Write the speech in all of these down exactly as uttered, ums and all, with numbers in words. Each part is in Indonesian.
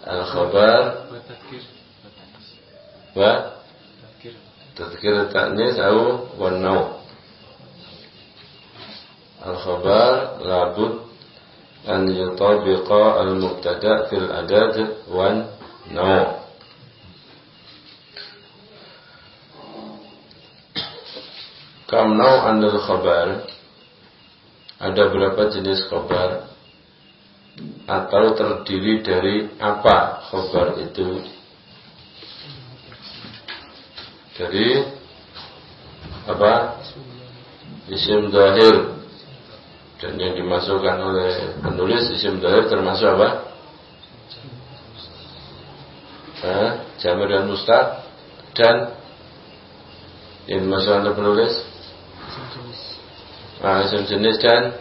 Al-khabar wa tadhkir ta'nis au wan naw. Al-khabar labud an yutabiqa al-mubtada' fil adad wan naw. Kam naw'an al-khabar, ada berapa jenis khabar atau terdiri dari apa khabar itu? Dari apa? Isim dhahir. Dan yang dimasukkan oleh penulis isim dhahir termasuk apa? Eh, jamir dan mustaq. Dan yang dimasukkan oleh penulis ah, isim jenis dan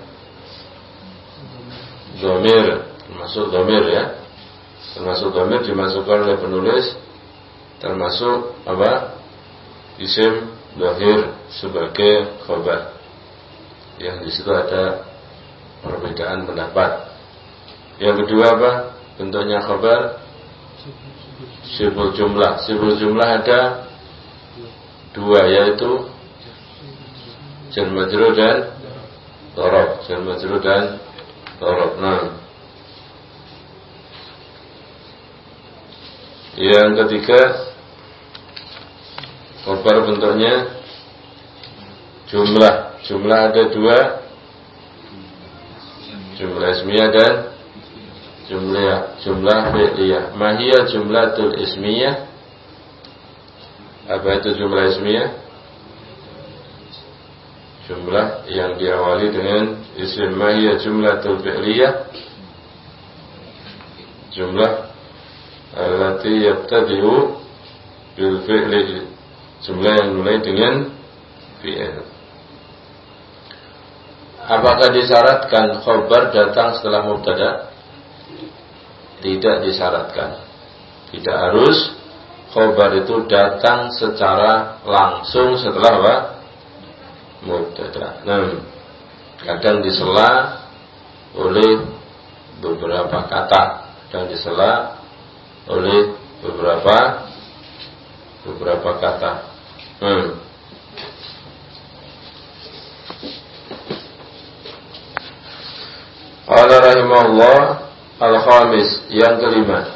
dhamir, termasuk dhamir ya. Termasuk dhamir dimasukkan oleh penulis, termasuk apa? Isim dhahir sebagai khabar. Yang di situ ada perbedaan pendapat. Yang kedua apa? Bentuknya khabar sibul jumlah. Sibul jumlah ada dua, yaitu jar majrur dan dharab. Jar majrur dan dharab. Nah, yang ketiga khabar bentuknya jumlah. Jumlah ada dua, jumlah ismiyah dan jumlah jumlah fi'liyah. Mahiyah jumlatul ismiyah. Apa itu jumlah ismiyah? Jumlah yang diawali dengan isim. Mahiyah jumlatul fi'liyah, jumlah allati yabtadi'u bil fi'li, jumlah yang mulai dengan fi'il. Apakah disyaratkan khabar datang setelah mubtada? Tidak disyaratkan. Tidak harus khabar itu datang secara langsung setelah apa? Mubtada. Nah, kadang disela oleh beberapa kata, kadang disela oleh beberapa beberapa kata. Hmm. Qala rahimahullah al-khamis, yang kelima,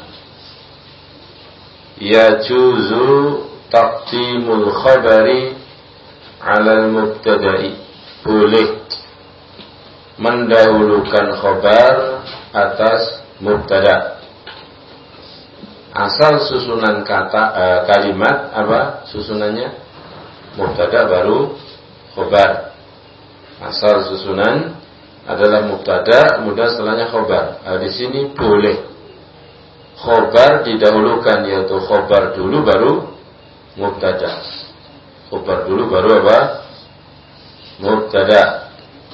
yajuzu taqdimul khabari 'ala al-mubtada'i, boleh mendahulukan khabar atas mubtada. Asal susunan kata eh, kalimat apa susunannya? Mubtada baru khabar. Asal susunan adalah mubtada, kemudian setelahnya khabar. Nah, di sini boleh khabar didahulukan, yaitu khabar dulu baru mubtada. Khabar dulu baru apa? Mubtada.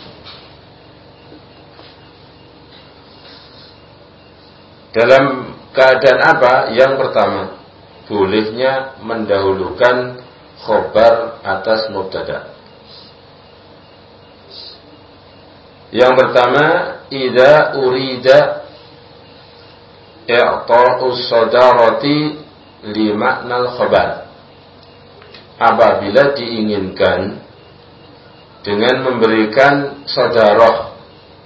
Dalam keadaan apa? Yang pertama, bolehnya mendahulukan khabar atas mubtada. Yang pertama, idza urida i'ta'us sadarati li ma'nal khabar. Apabila diinginkan dengan memberikan sadarah,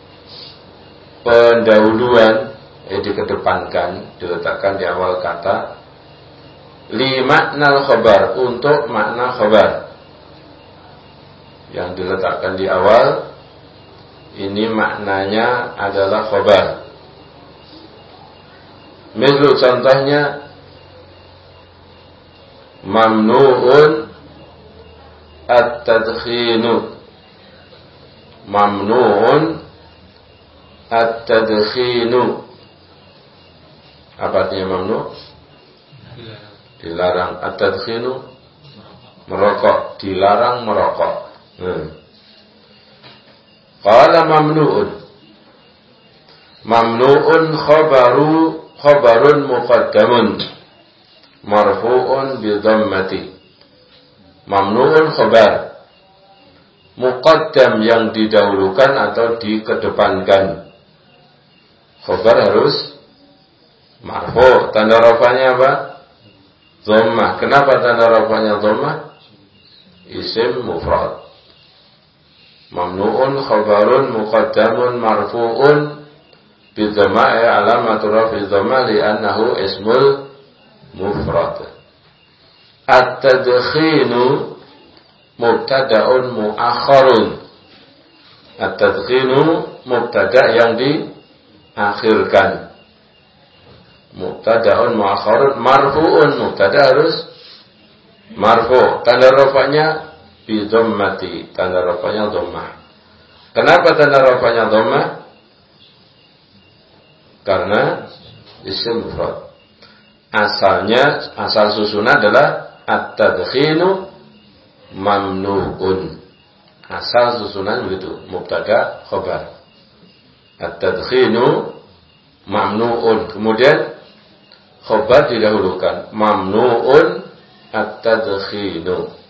pendahuluan, eh, dikedepankan, diletakkan di awal kata, li ma'nal khabar, untuk makna khabar yang diletakkan di awal. Ini maknanya adalah khabar. Misal contohnya, mamnu'un at-tadkhinu. Mamnu'un at-tadkhinu. Apa artinya mamnu'? Dilarang. At-tadkhinu, merokok. Dilarang merokok. Hmm. Qala mamnu'un. Mamnu'un khabaru khabarun muqaddamun marfu'un bi dhammati. Mamnu'un khabar, muqaddam yang didahulukan atau dikedepankan. Khabar harus marfu. Tanda rafanya apa? Dhammah. Kenapa tanda rafanya dhammah? Isim mufrad. Mamnu'un khabarun muqaddamun marfu'un bidhamma alamatu rafi dhamma li'annahu ismul mufrad. At-tadkhinu mubtada'un mu'akhkharun. At-tadkhinu mubtada' yang diakhirkan. Mubtada'un mu'akhkharun marfu'un. Mubtada' harus marfu'. Tanda rafanya bi dhammati, tanda rafanya dhammah. Kenapa tanda rafanya dhammah? Karena isim mufrad. Asalnya, asal susunan adalah at-tadkhinu mamnu'un. Asal susunan begitu, mubtada khabar. At-tadkhinu mamnu'un. Kemudian khabar didahulukan, mamnu'un at-tadkhinu.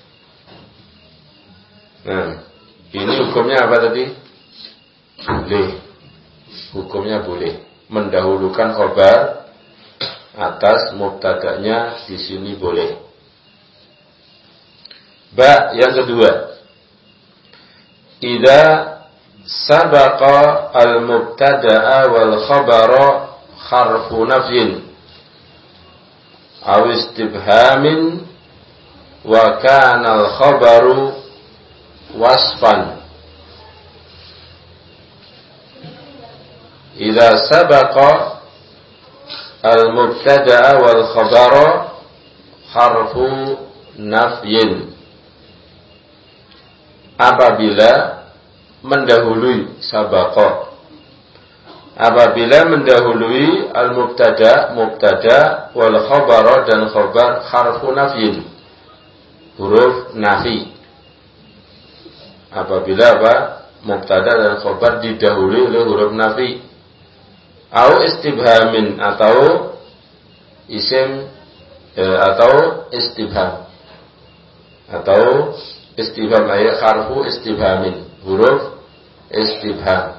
Nah, ini hukumnya apa tadi? Boleh. Hukumnya boleh mendahulukan khabar atas mubtada'nya, di sini boleh. Ba yang kedua. Idza sabaqa al-mubtada'a wal khabara harfu nafyin aw istibhamin wa kana al-khabaru wasfan. Idza sabaqa al-mubtada'a wal khabara harfu nafyin. Apabila mendahului sabaqa, apabila mendahului al-mubtada, mubtada wal khabara dan khabar harfu nafyin, huruf nafi. Apabila apa? Mubtada dan khabar didahului oleh huruf nafi. Au istibhamin, atau isim eh, atau istibham. Atau istibham ayat harfu istibhamin, huruf istibham.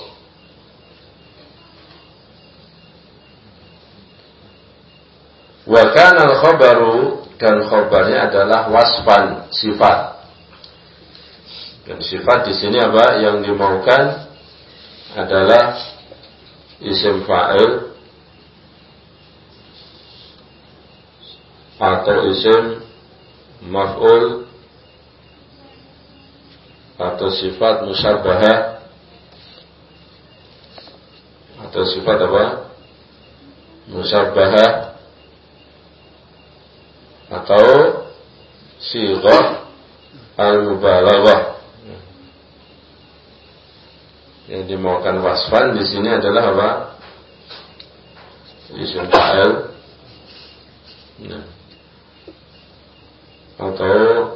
Wa kana al-khabaru, dan khabarnya adalah wasfan, sifat. Dan sifat di sini apa yang dimaukan adalah isim fa'il atau isim maf'ul atau sifat musyabbahah atau sifat apa? Musyabbahah atau sighah al-mubalaghah. Yang dimaukan wasfan di sini adalah apa? Isim fa'il, nah, atau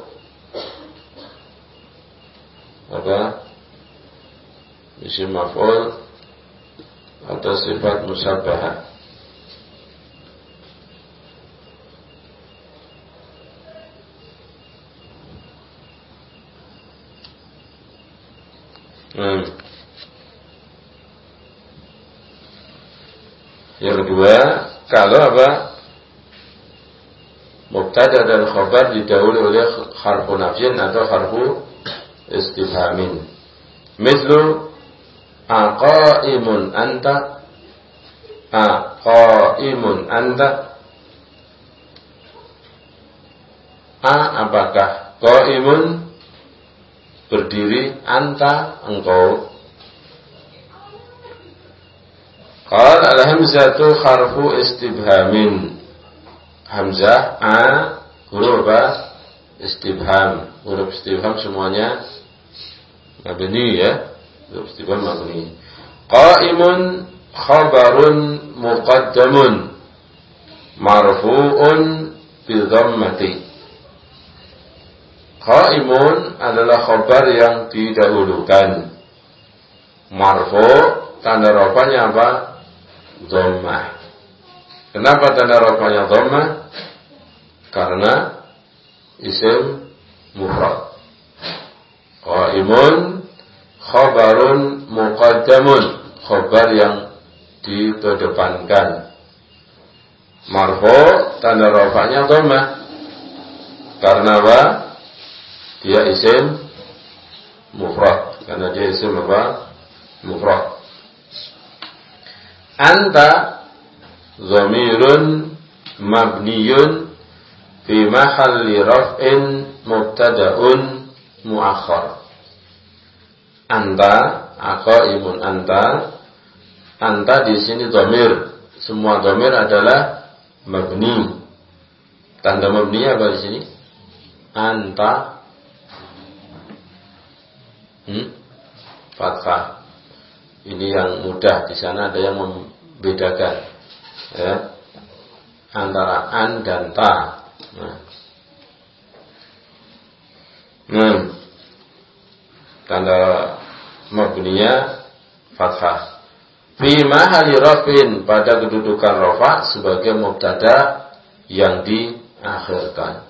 apa? Isim maf'ul atau sifat musyabbahah. Hmm. Yang kedua, kalau apa? Mubtada dan khabar didahului oleh harfu nafyin atau harfu istifhamin. Mislu aqaimun anta, aqaimun anta. A apakah? Qaimun berdiri, anta engkau. Qal al-hamzatu harfu istibhamin. Hamzah a huruf apa? Istibham. Huruf istibham semuanya mabni ya. Huruf istibham mabni. Qaimun khabarun muqaddamun marfu'un bi dhammati. Qaimun adalah khabar yang didahulukan. Marfu' tanda rafanya apa? Dhammah. Kenapa tanda rafanya dhammah? Karena isim mufrad. Qaimun khabarun muqaddamun, khabar yang dikedepankan. Marfu tanda rafa'nya dhammah. Karena apa? Dia isim mufrad. Karena dia isim apa? Mufrad. Anta dhamirun mabniyun fi mahalli raf'in mubtada'un muakhar. Anta, aqaimun anta. Anta di sini dhamir. Semua dhamir adalah mabni. Tanda mabni apa di sini? Anta. Hmm? Fathah. Ini yang mudah. Di sana ada yang membedakan, ya, antara an dan ta. Nah. Hmm. Tanda mabniya fathah. Fi mahali rafin, pada kedudukan rafa sebagai mubtada yang diakhirkan.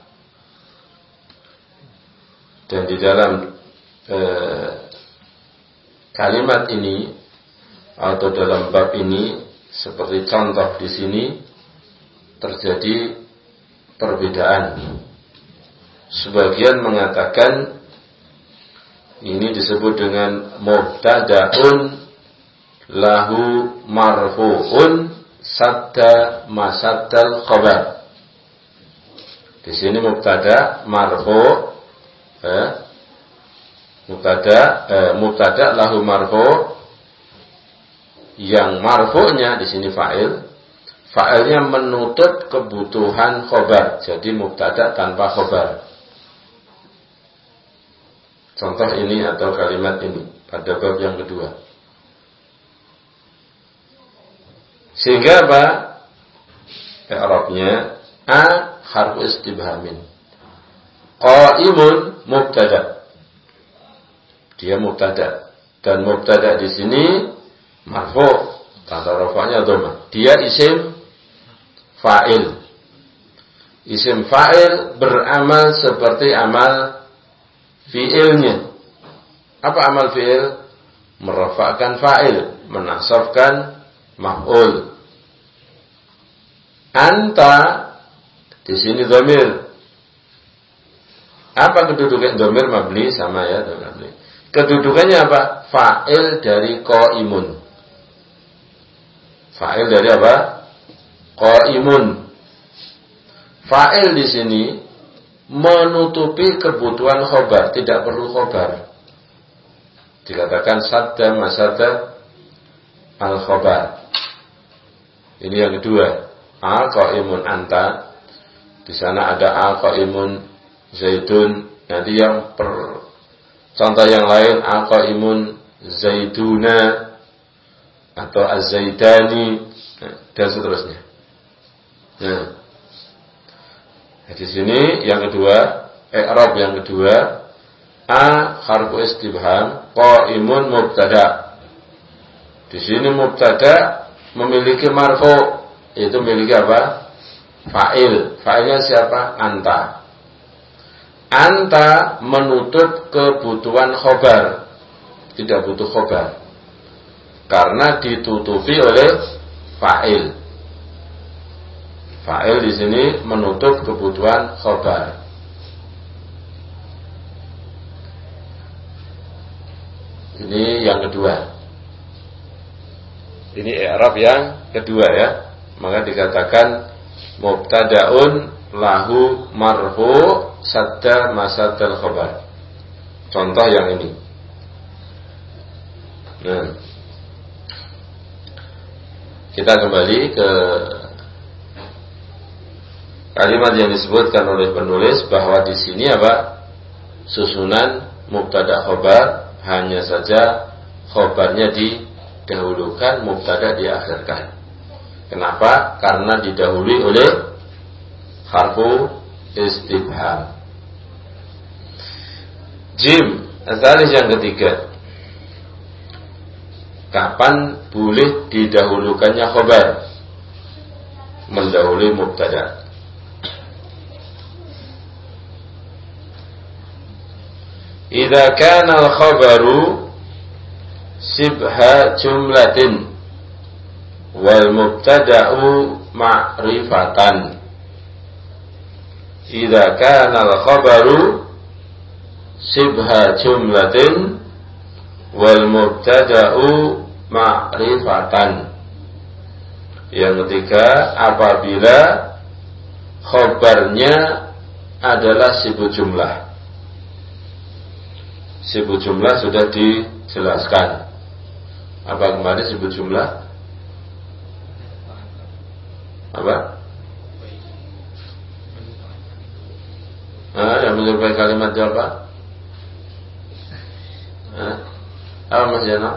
Dan di dalam eh, kalimat ini atau dalam bab ini, seperti contoh di sini, terjadi perbedaan. Sebagian mengatakan ini disebut dengan mubtada'un lahu marfu'un sadda masaddal khabar. Di sini mubtada marfu', eh, mubtada eh, mubtada lahu marfu', yang marfu'nya di sini fa'il. Fa'ilnya menutup kebutuhan khabar. Jadi mubtada tanpa khabar. Contoh ini atau kalimat ini pada bab yang kedua. Sehingga apa? I'rabnya a harfu istibhamin. Qaimun mubtada. Dia mubtada, dan mubtada di sini marfu', tanda rafa'nya dhammah. Dia isim fa'il. Isim fa'il beramal seperti amal fi'ilnya. Apa amal fi'il? Merafa'kan fa'il, menasabkan maf'ul. Anta di sini dhamir. Apa kedudukan dhamir? Mabni, sama ya, mabni. Kedudukannya apa? Fa'il dari qaimun. Fa'il dari apa? Qaimun. Fa'il di sini menutupi kebutuhan khobar, tidak perlu khobar. Dikatakan sadda masadda al khobar. Ini yang kedua. A qaimun anta. Di sana ada a qaimun zaidun. Nanti yang per contoh yang lain a qaimun zaiduna atau az-zaidani dan seterusnya. Nah, di sini yang kedua, i'rab yang kedua, a harfu istibham, qaimun mubtada. Di sini mubtada memiliki marfu, itu memiliki apa? Fa'il. Fa'ilnya siapa? Anta. Anta menutup kebutuhan khobar, tidak butuh khobar, karena ditutupi oleh fa'il. Fa'il di sini menutup kebutuhan khobar. Ini yang kedua. Ini i'rab yang kedua ya. Maka dikatakan mubtada'un lahu marfu sadda masaddal khobar. Contoh yang ini. Nah, kita kembali ke kalimat yang disebutkan oleh penulis, bahwa di sini apa? Susunan mubtada khobar, hanya saja khobarnya didahulukan, mubtada diakhirkan. Kenapa? Karena didahului oleh harfu istibham. Jim, asalis yang ketiga. Kapan boleh didahulukannya khobar? Mendahului mubtada. Idza kana al-khabaru sibha jumlatin wal mubtada'u ma'rifatan. Idza kana al-khabaru sibha jumlatin wal mubtada'u ma'rifatan. Yang ketiga, apabila khabarnya adalah sibuk jumlah. Sibuk jumlah sudah dijelaskan. Apa kemarin sibuk jumlah? Apa? Ah, yang menyerupai kalimat apa? Ah, apa Mas Jano?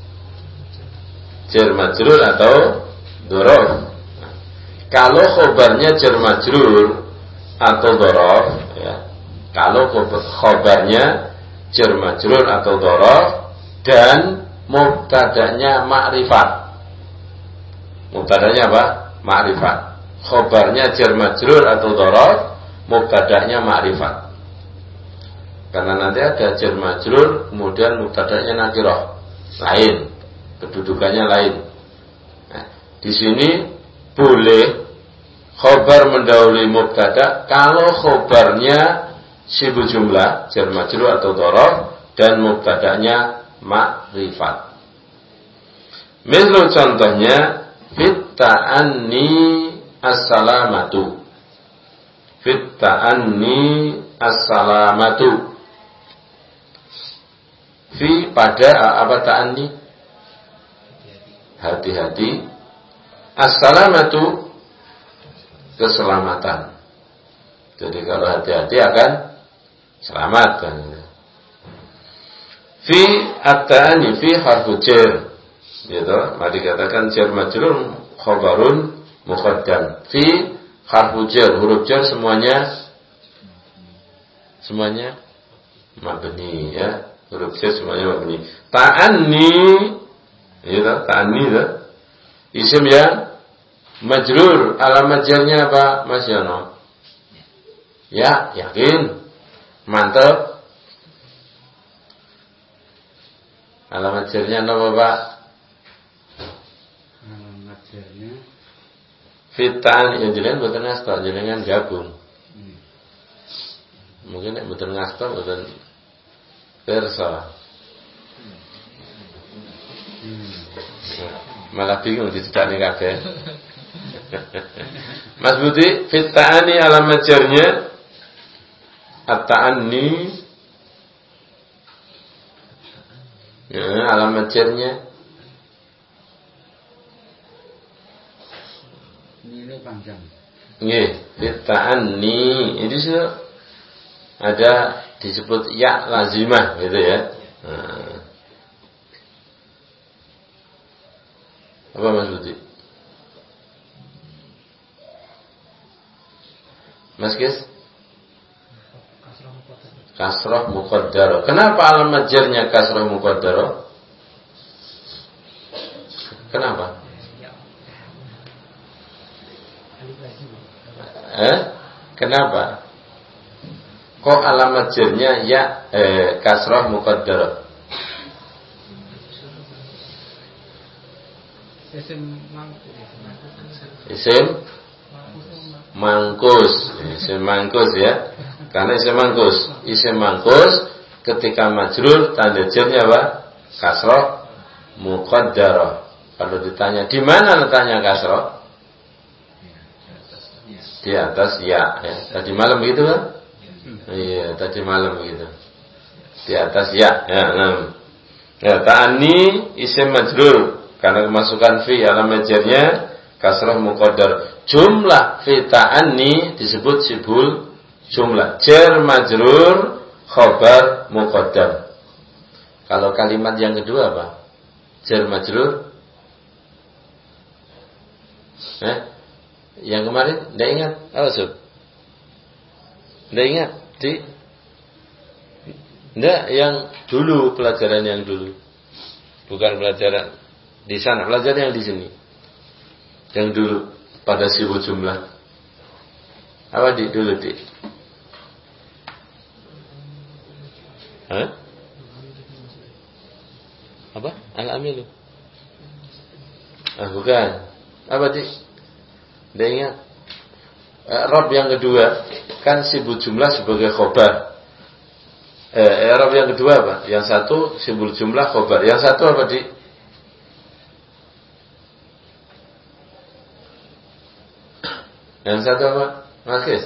Jar majrur atau dhorof. Kalau khobarnya jar majrur atau dhorof, ya. Kalau khobarnya jar majrur atau dhorof dan mubtada'nya ma'rifat. Mubtada'nya apa? Ma'rifat. Khobarnya jar majrur atau dhorof, mubtada'nya ma'rifat. Karena nanti ada jar majrur, kemudian mubtada'nya nakirah, lain, kedudukannya lain. Nah, di sini boleh khobar mendahului mubtada kalau khobarnya sibuk jumlah, jar majrur atau dhorof dan mubtada'nya ma'rifat. Misal contohnya fit ta'anni as-salamatu. Fit ta'anni as-salamatu. Fi pada apa ta'anni? Hati-hati. As-salamatu keselamatan. Jadi kalau hati-hati akan selamat kan. Fi at-ta'anni fi harfu jar. Gitu, mari dikatakan jar majrur khabarun muqaddam. Fi harfu jar, huruf jar semuanya semuanya mabni ya. Huruf jar semuanya mabni. Ta'anni gitu, ta'anni itu isim yang majrur, alamat jarnya apa Mas Yono? Ya, yakin. Mantap. Alamat jarnya apa Pak? Alamat jarnya Fitan yang jenengan mboten ngasta, jenengan gabung. Hmm. Mungkin nek mboten ngasta mboten persa. Hmm. Malah bingung dicekakne kabeh. Mas Budi, fitani alamat jarnya at-ta'anni. Ya, alamat jarnya nilai panjang. Nggih, fit-ta'anni itu sudah ada disebut ya lazimah gitu ya. Nah. Apa Mas Budi? Mas Kis? Kasrah muqaddaro. Kenapa alamat jarnya kasrah muqaddaro? Kenapa? Eh? Kenapa? Kok alamat jarnya ya eh, kasrah muqaddaro? Isim mangkus. Isim mangkus. Isim mangkus ya. Karena isim mangkus, isim mangkus ketika majrur tanda jarnya apa? Kasrah muqaddaro. Kalau ditanya di mana letaknya kasrah? Di atas ya, ya. Tadi malam gitu kan? Iya, tadi malam gitu. Di atas ya, ya. Nah. Ya, ta'anni isim majrur karena kemasukan fi alamat jarnya kasrah muqaddar. Jumlah fi ta'anni disebut sibul jumlah. Jar majrur khabar muqaddam. Kalau kalimat yang kedua apa? Jar majrur. Eh? Yang kemarin enggak ingat? Apa Sob? Enggak ingat? Di Enggak, yang dulu pelajaran yang dulu. Bukan pelajaran di sana, pelajaran yang di sini. Yang dulu pada sibuk jumlah. Apa di dulu di? Hah? Apa? Al-amilu. Ah, bukan. Apa sih? Dia ingat. Eh, Rob yang kedua kan sibuk jumlah sebagai khobar. Eh, Rob yang kedua apa? Yang satu sibuk jumlah khobar. Yang satu apa di? Yang satu apa? Makis.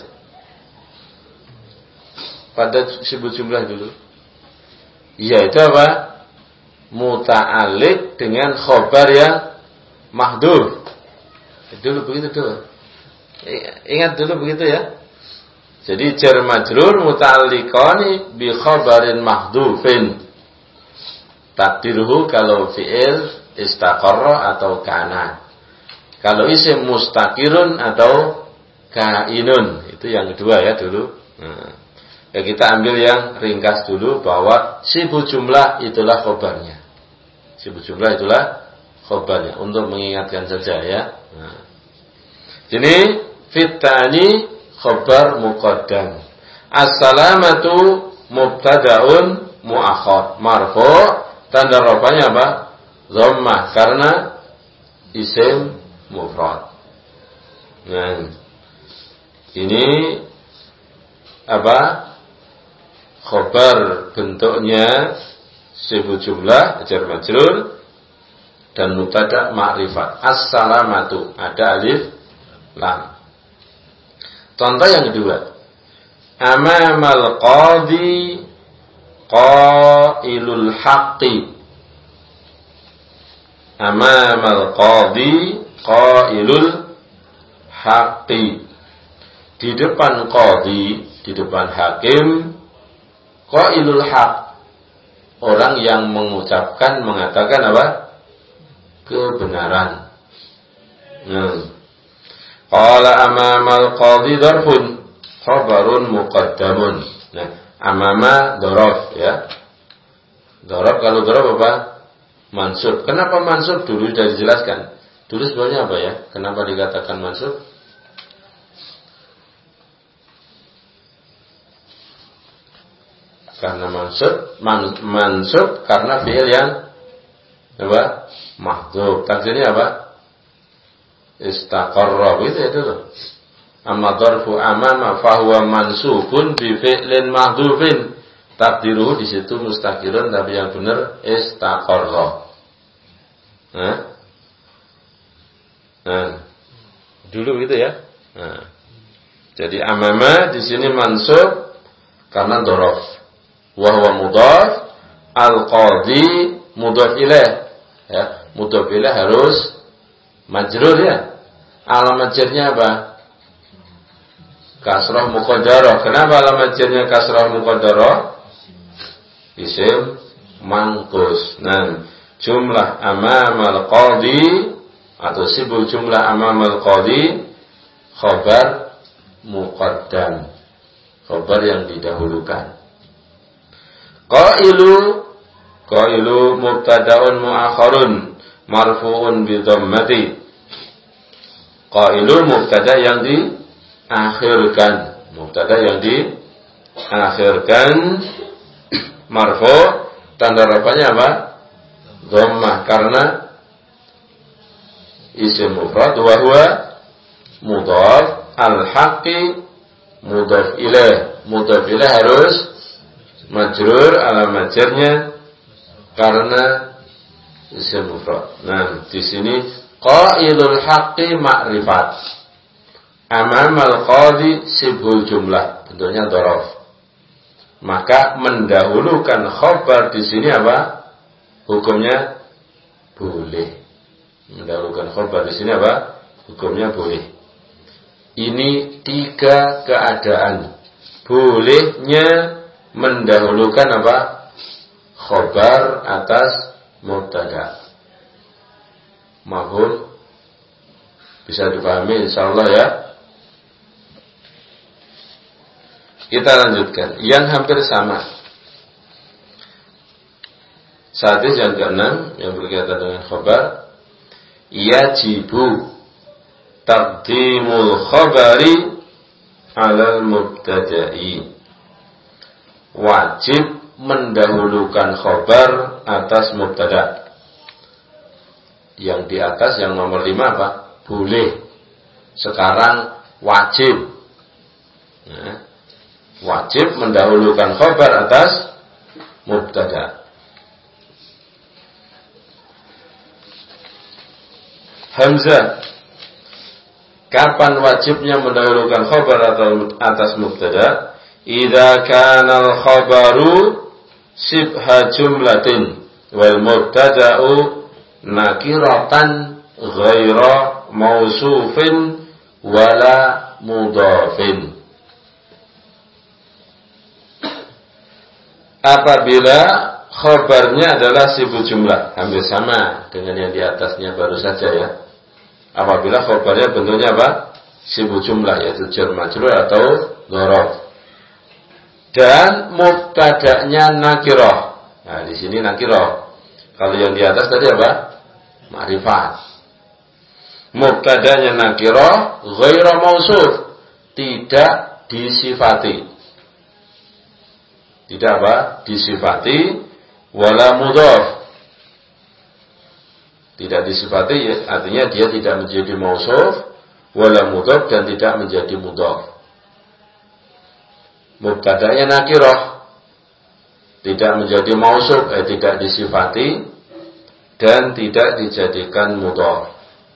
Pada sibuk jumlah dulu. Iya, itu apa? Muta'alliq dengan khobar yang mahdhuf. Dulu begitu dulu. Ingat dulu begitu ya. Jadi jar majrur muta'alliqani bi khabarin mahdhufin. Takdiruhu kalau fi'il istaqarra atau kana. Kalau isim mustaqirun atau kainun. Itu yang kedua ya dulu. Nah, ya kita ambil yang ringkas dulu bahwa sibu jumlah itulah khobarnya. Sibu jumlah itulah khobarnya untuk mengingatkan saja ya. Nah. Ini fitani khobar muqaddam. As-salamatu mubtada'un muakhar. Marfu' tanda rafanya apa? Dhammah karena isim mufrad. Nah, ini apa? Khobar bentuknya sibu jumlah jar majrur dan mubtada ma'rifat. As-salamatu ada alif lam. Contoh yang kedua. Amamal qadhi qailul haqqi. Amamal qadhi qailul haqqi. Di depan qadhi, di depan hakim, qailul haqq. Orang yang mengucapkan, mengatakan apa? Kebenaran. Hmm. Qala amamal qadhi darfun khabarun muqaddamun. Nah, amama dhorof ya. Dhorof kalau dhorof apa? Mansub. Kenapa mansub? Dulu sudah dijelaskan. Dulu sebenarnya apa ya? Kenapa dikatakan mansub? Karena mansub, man, mansub karena fi'il yang apa? Mahdhuf. Takdirnya apa? Istaqarra gitu ya dulu. Amma dharfu amama fahuwa mansubun bi fi'lin mahdhufin. Takdiruhu di situ mustaqirun tapi yang benar istaqarra. Nah. Nah. Dulu gitu ya. Nah. Jadi amama di sini mansub karena dhorof. Wa huwa mudhaf, al-qadhi mudhaf ilaih. Ya, mudhaf ilaih harus majrur ya. Alamat jarnya apa? Kasrah muqaddarah. Kenapa alamat jarnya kasrah muqaddarah? Isim mangkus. Nah, jumlah amamal qadhi atau sibul jumlah amamal qadhi khabar muqaddam. Khabar yang didahulukan. Qailu qailu mubtada'un mu'akharun marfu'un bi dhammati. Qailu mubtada yang diakhirkan, mubtada yang diakhirkan marfu' tanda rafanya apa? Dhammah karena isim mufrad wa huwa mudhaf al-haqqi mudhaf ilaih. Mudhaf ilaih harus majrur, alamat jarnya karena isim mufrad. Nah, di sini qailul haqqi ma'rifat. Amamal qadhi sibhul jumlah, bentuknya dhorof. Maka mendahulukan khabar di sini apa? Hukumnya boleh. Mendahulukan khabar di sini apa? Hukumnya boleh. Ini tiga keadaan. Bolehnya mendahulukan apa? Khabar atas mubtada. Mahfuz bisa dipahami insyaallah ya. Kita lanjutkan yang hampir sama. Hadis yang keenam yang berkaitan dengan khabar, yajibu taqdimul khabari 'alal mubtada'i. Wajib mendahulukan khabar atas mubtada. yang di atas yang nomor lima apa? Boleh. Sekarang wajib. Nah, wajib mendahulukan khabar atas mubtada. Hamzah. Kapan wajibnya mendahulukan khabar atas mubtada? Idza kana al-khabaru sibha jumlatin wal mubtada'u nakiratan ghaira mausufin wala mudhafin. Apabila khabarnya adalah sibuk jumlah, hampir sama dengan yang di atasnya baru saja ya. Apabila khabarnya bentuknya apa? Sibuk jumlah, yaitu jar majrur atau dzaraf. Dan mubtada'nya nakirah. Nah, di sini nakirah. Kalau yang di atas tadi apa? Ma'rifat. Mubtada'nya nakirah, ghairu mausuf, tidak disifati. Tidak apa? Disifati, wala mudhaf. Tidak disifati artinya dia tidak menjadi mausuf, wala mudhaf, dan tidak menjadi mudhaf. Mubtada'nya nakirah, tidak menjadi mausuf, eh, tidak disifati, dan tidak dijadikan mudhaf.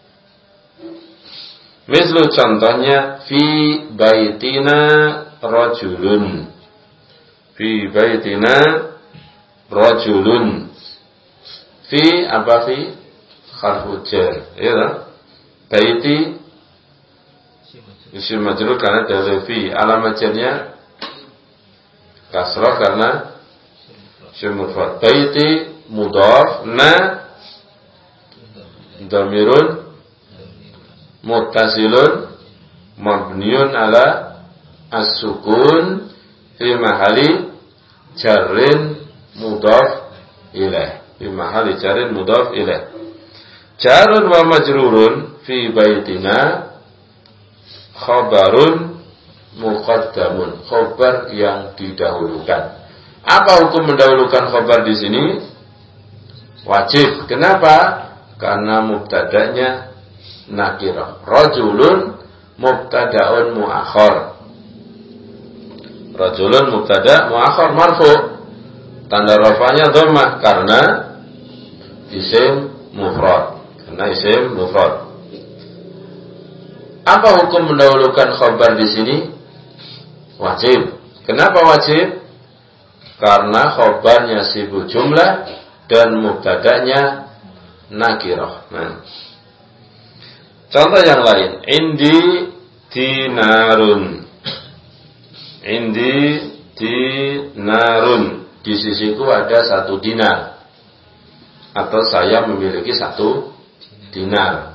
Mislu contohnya, fi baitina rajulun. Fi baitina rajulun. Fi apa fi? Harfu jar. Ya. Baiti isim majrur karena dari fi. Alamat jarnya kasrah karena isim mufrad. Baiti mudhaf, na dhamirun muttasilun mabniun ala as-sukun fi mahali jarrin mudhaf ilaih. Fi mahali jarrin mudhaf ilaih. Jarun wa majrurun fi baitina khabarun muqaddamun. Khabar yang didahulukan. Apa hukum mendahulukan khabar di sini? Wajib. Kenapa? Karena mubtada'nya nakirah. Rajulun mubtada'un muakhar. Rajulun mubtada' muakhar marfu'. Tanda rafa'nya dhammah karena isim mufrad. Karena isim mufrad. Apa hukum mendahulukan khabar di sini? Wajib. Kenapa wajib? Karena khabarnya sibuk jumlah dan mubtada'nya nakirah. Nah. Contoh yang lain, indi dinarun. Indi dinarun. Di sisiku ada satu dinar. Atau saya memiliki satu dinar.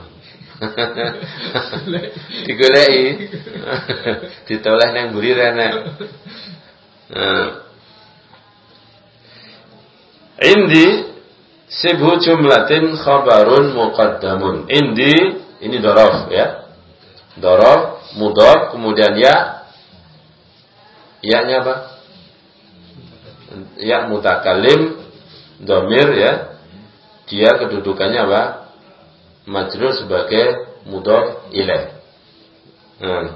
Digoleki. Ditoleh nang mburi rene. Indi sibhu jumlatin khabarun muqaddamun. Indi ini dzaraf ya. Dzaraf mudhaf kemudian ya. Ya-nya apa? Ya mutakallim dhamir ya. Dia kedudukannya apa? Majrur sebagai mudhaf ilaih. Hmm.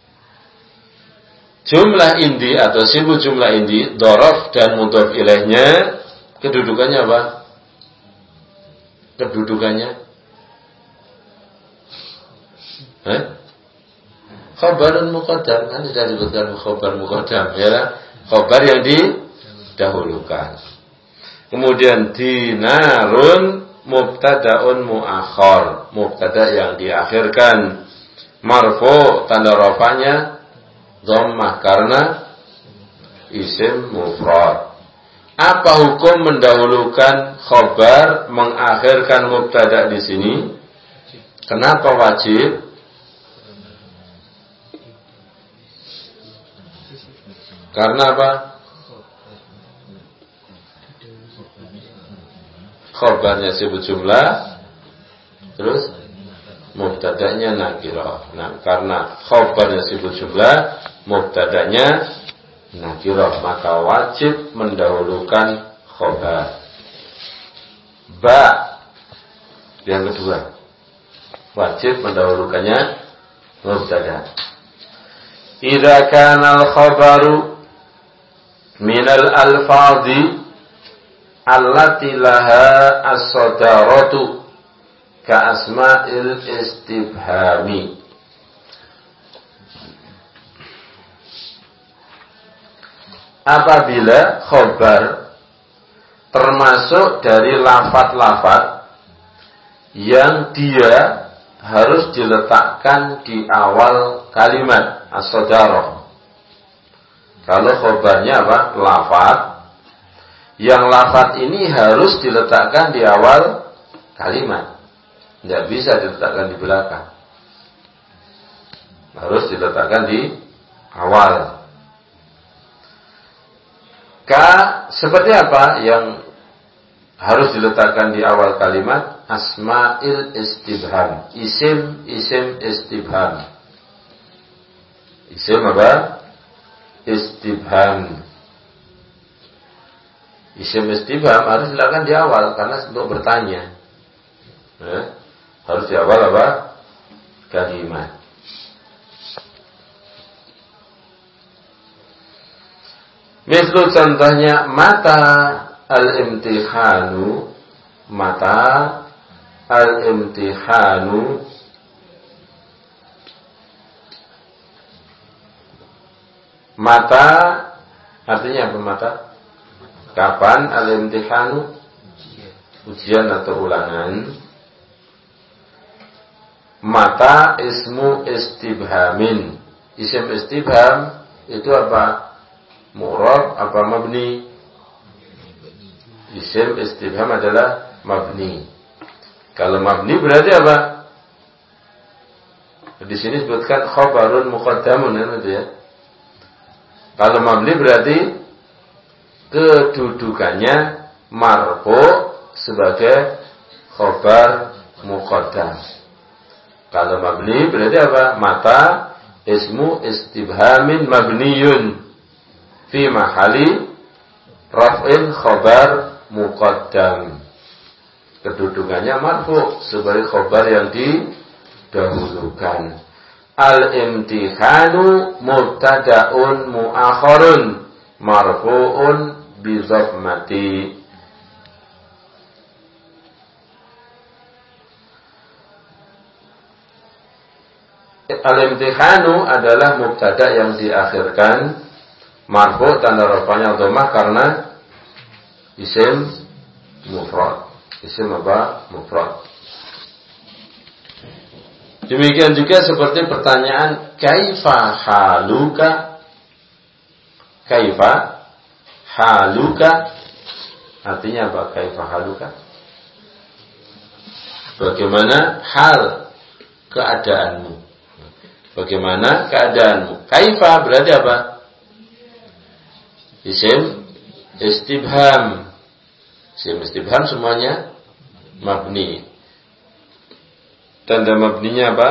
Jumlah indi atau sibuk jumlah indi, dzaraf dan mudhaf ilaihnya kedudukannya apa? Kedudukannya eh? Khabarun muqaddam, kan sudah disebutkan khabar muqaddam ya. Khabar yang didahulukan. Kemudian dinarun mubtada'un muakhar, mubtada yang diakhirkan. Marfu tanda rafanya dhammah karena isim mufrad. Apa hukum mendahulukan khabar mengakhirkan mubtada di sini? Kenapa wajib? Karena apa? Khabarnya sibuk jumlah, terus mubtada'nya nakirah. Nah, karena khabarnya sibuk jumlah, mubtada'nya nakirah, maka wajib mendahulukan khabar. Ba Yang kedua, wajib mendahulukannya mubtada. Idza kana al-khabaru min al-alfadhi allati laha as-sadaratu ka asma'il istifhami. Apabila khabar termasuk dari lafaz-lafaz yang dia harus diletakkan di awal kalimat as-sadarah. Kalau khabarnya apa? Lafaz. Yang lafaz ini harus diletakkan di awal kalimat. Tidak bisa diletakkan di belakang. Harus diletakkan di awal. Ka seperti apa yang harus diletakkan di awal kalimat? Asma'il istibham. Isim, isim istibham. Isim apa? Istibham. Isim istibham harus diletakkan di awal karena untuk bertanya. Ya, harus di awal apa? Kalimat. Misal contohnya mata al-imtihanu, mata al-imtihanu mata artinya apa mata? Kapan al-imtihanu? Ujian atau ulangan. Mata ismu istibhamin. Isim istibham itu apa? Mu'rab apa mabni? Isim istifham adalah mabni. Kalau mabni berarti apa? Di sini disebutkan khabarun muqaddamun itu ya. Kalau mabni berarti kedudukannya marfu sebagai khabar muqaddam. Kalau mabni berarti apa? Mata ismu istifhamin mabniyun fi mahali raf'in khabar muqaddam. Kedudukannya marfu sebagai khabar yang didahulukan. Al-imtihanu mubtada'un mu'akhirun marfu'un bi dhammati. Al-imtihanu adalah mubtada yang diakhirkan marfu tanda rafanya dhammah karena isim mufrad. Isim apa? Mufrad. Demikian juga seperti pertanyaan kaifa haluka? Kaifa haluka? Artinya apa? Kaifa haluka? Bagaimana hal keadaanmu? Bagaimana keadaanmu? Kaifa berarti apa? Isim istibham. Isim istibham semuanya mabni. Tanda mabninya apa?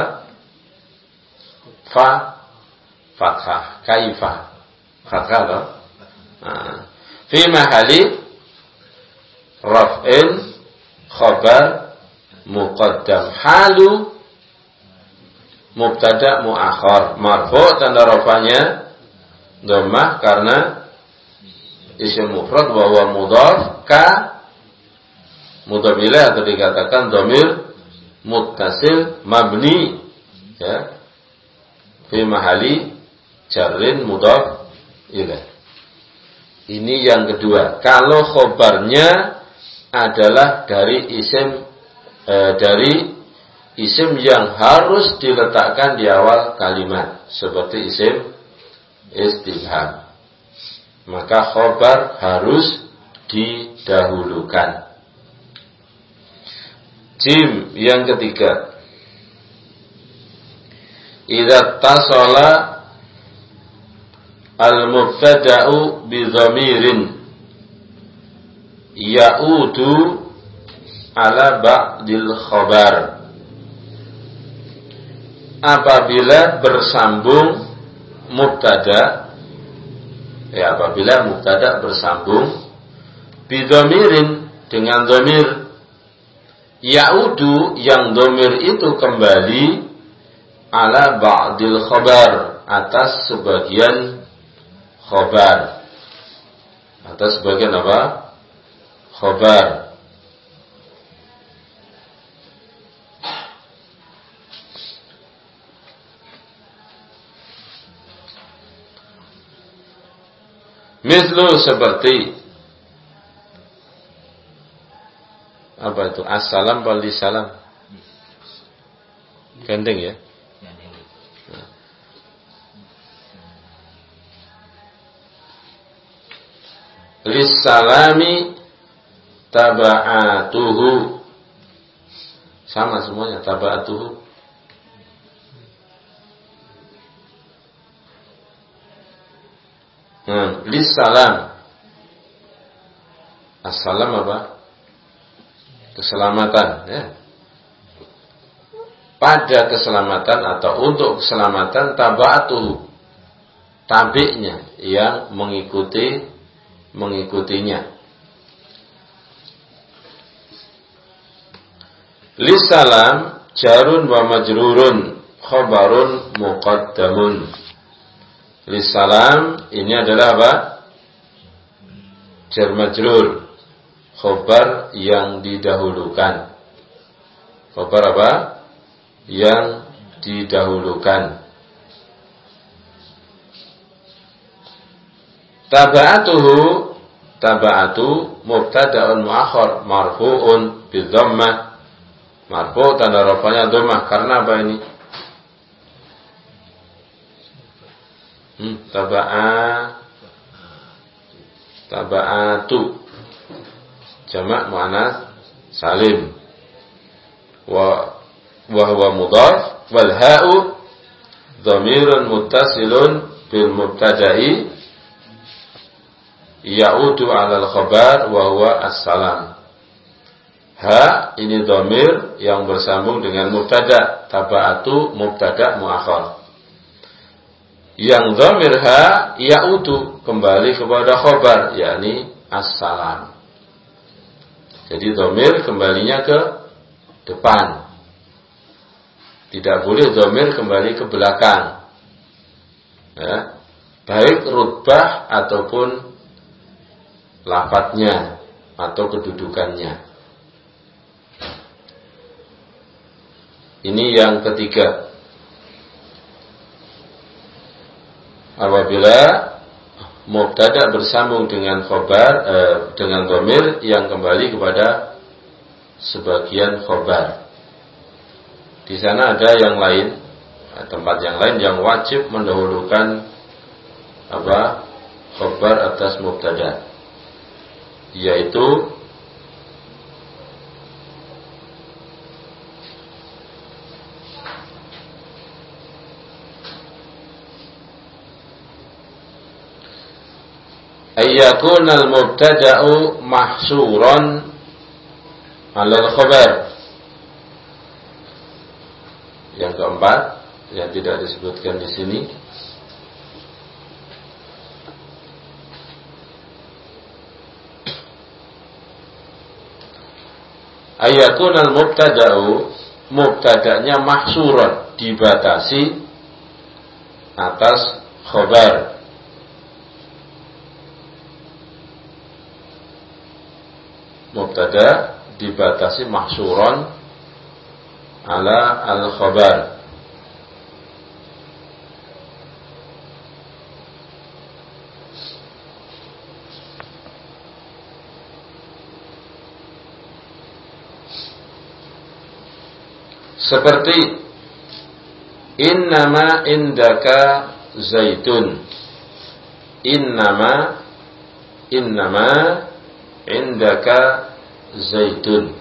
Fa, fathah. Kaifa, fathah loh. Nah. Fi mahali raf'in khabar muqaddam. Halu mubtada muakhar. Marfu tanda rafanya dhammah karena isim mufrad wa huwa mudhaf ka mudhaf ilaih atau dikatakan dhamir muttasil mabni ya fi mahali jarrin mudhaf ilaih. Ini yang kedua. Kalau khobarnya adalah dari isim eh, dari isim yang harus diletakkan di awal kalimat seperti isim istifham, maka khobar harus didahulukan. Jim yang ketiga, idza tasala al-mubtada'u bi dhamirin ya'udu ala ba'dil khabar. Apabila bersambung mubtada, ya apabila mubtada bersambung bi dhamirin dengan dhamir Ya'udu yang domir itu kembali ala ba'dil khobar, atas sebagian khobar. Atas sebagian apa? Khobar. Mislu seperti apa itu? Assalam wal salam. Gandeng ya. Lissalami taba'atuhu. Sama semuanya, taba'atuhu. Hmm, lissalam. Assalam apa? Keselamatan ya. Pada keselamatan atau untuk keselamatan taba'atuhu, tabi'nya yang mengikuti mengikutinya. Lissalam jarun wa majrurun khabarun muqaddamun. Lissalam ini adalah apa? Jar majrur, khobar yang didahulukan. Khobar apa? Yang didahulukan. Taba'atuhu, taba'atu mubtada'un mu'akhar marfu'un bidhammah. Marfu' tanda rafanya dhammah. Karena apa ini? Hmm, taba'a taba'atu jamak muannas salim. Wa wa huwa mudhaf wal ha'u dhamirun muttasilun bil mubtada'i ya'udu 'ala al-khabar wa huwa as-salam. Ha ini dhamir yang bersambung dengan mubtada. Taba'atu mubtada muakhar. Yang dhamir ha ya'udu kembali kepada khabar, yakni as-salam. Jadi dhamir kembalinya ke depan. Tidak boleh dhamir kembali ke belakang. Ya. Baik rutbah ataupun lafadznya atau kedudukannya. Ini yang ketiga. Apabila mubtada bersambung dengan khobar eh, dengan dhamir yang kembali kepada sebagian khobar. Di sana ada yang lain, tempat yang lain yang wajib mendahulukan apa? Khobar atas mubtada, yaitu ayyakunal mubtada'u mahsuran 'alal khabar. Yang keempat yang tidak disebutkan di sini, ayyakunal mubtada'u, mubtada'nya mahsuran, dibatasi atas khabar. Mubtada dibatasi mahsuran ala al-khabar. Seperti innama indaka zaitun. Innama innama indaka zaitun.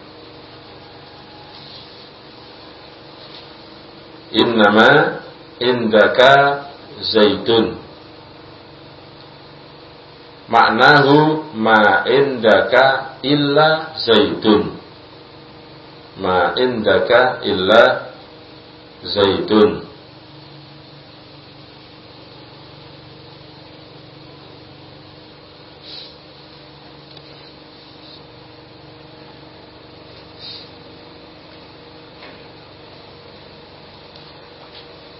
Innama indaka zaitun. Maknahu ma indaka illa zaitun. Ma indaka illa zaitun.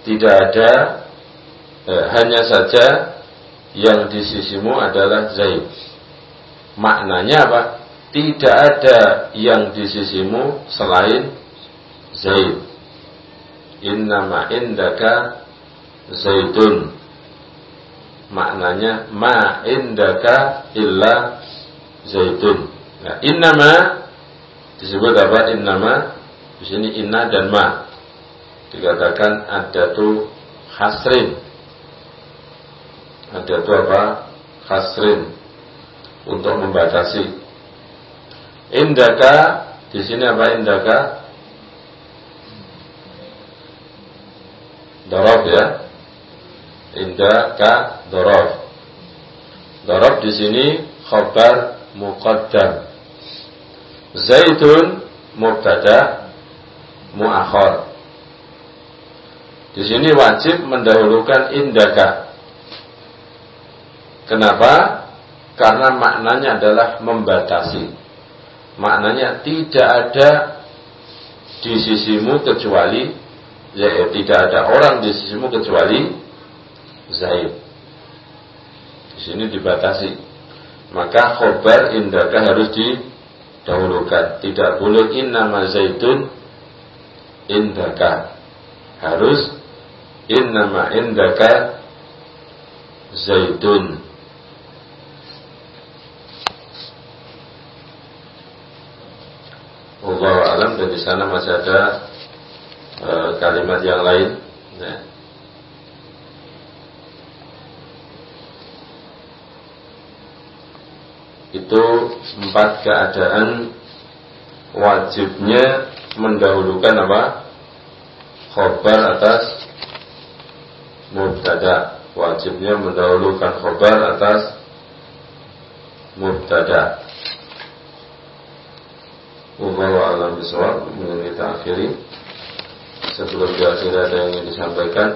tidak ada eh, hanya saja yang di sisimu adalah Zaid. Maknanya apa? Tidak ada yang di sisimu selain Zaid. Innama indaka Zaidun. Maknanya ma indaka illa Zaidun. Nah, innama disebut apa? Innama di sini inna dan ma dikatakan adatu hasrin. Adatu apa? Hasrin, untuk membatasi. Indaka di sini apa? Indaka dorof ya. Indaka dorof. Dorof di sini khabar muqaddam. Zaidun mubtada muakhar. Di sini wajib mendahulukan indaka. Kenapa? Karena maknanya adalah membatasi. Maknanya tidak ada di sisimu kecuali, ya, tidak ada orang di sisimu kecuali Zaid. Di sini dibatasi. Maka khobar indaka harus didahulukan. Tidak boleh innama Zaidun indaka. Harus innama indaka Zaidun. Wallahu a'lam. Dan di sana masih ada e, kalimat yang lain. Nah. Itu empat keadaan wajibnya mendahulukan apa? Khobar atas mubtada. Wajibnya mendahulukan khobar atas mubtada. Wallahu a'lam bishawab. Kemudian kita akhiri. Sebelum diakhiri ada yang ingin disampaikan?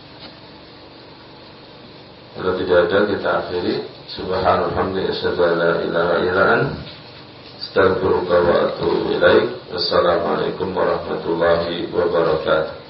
Kalau tidak ada, kita akhiri. Subhanallah, asyhadu an la ilaha illa anta, astaghfiruka wa atubu ilaik. Wassalamualaikum warahmatullahi wabarakatuh.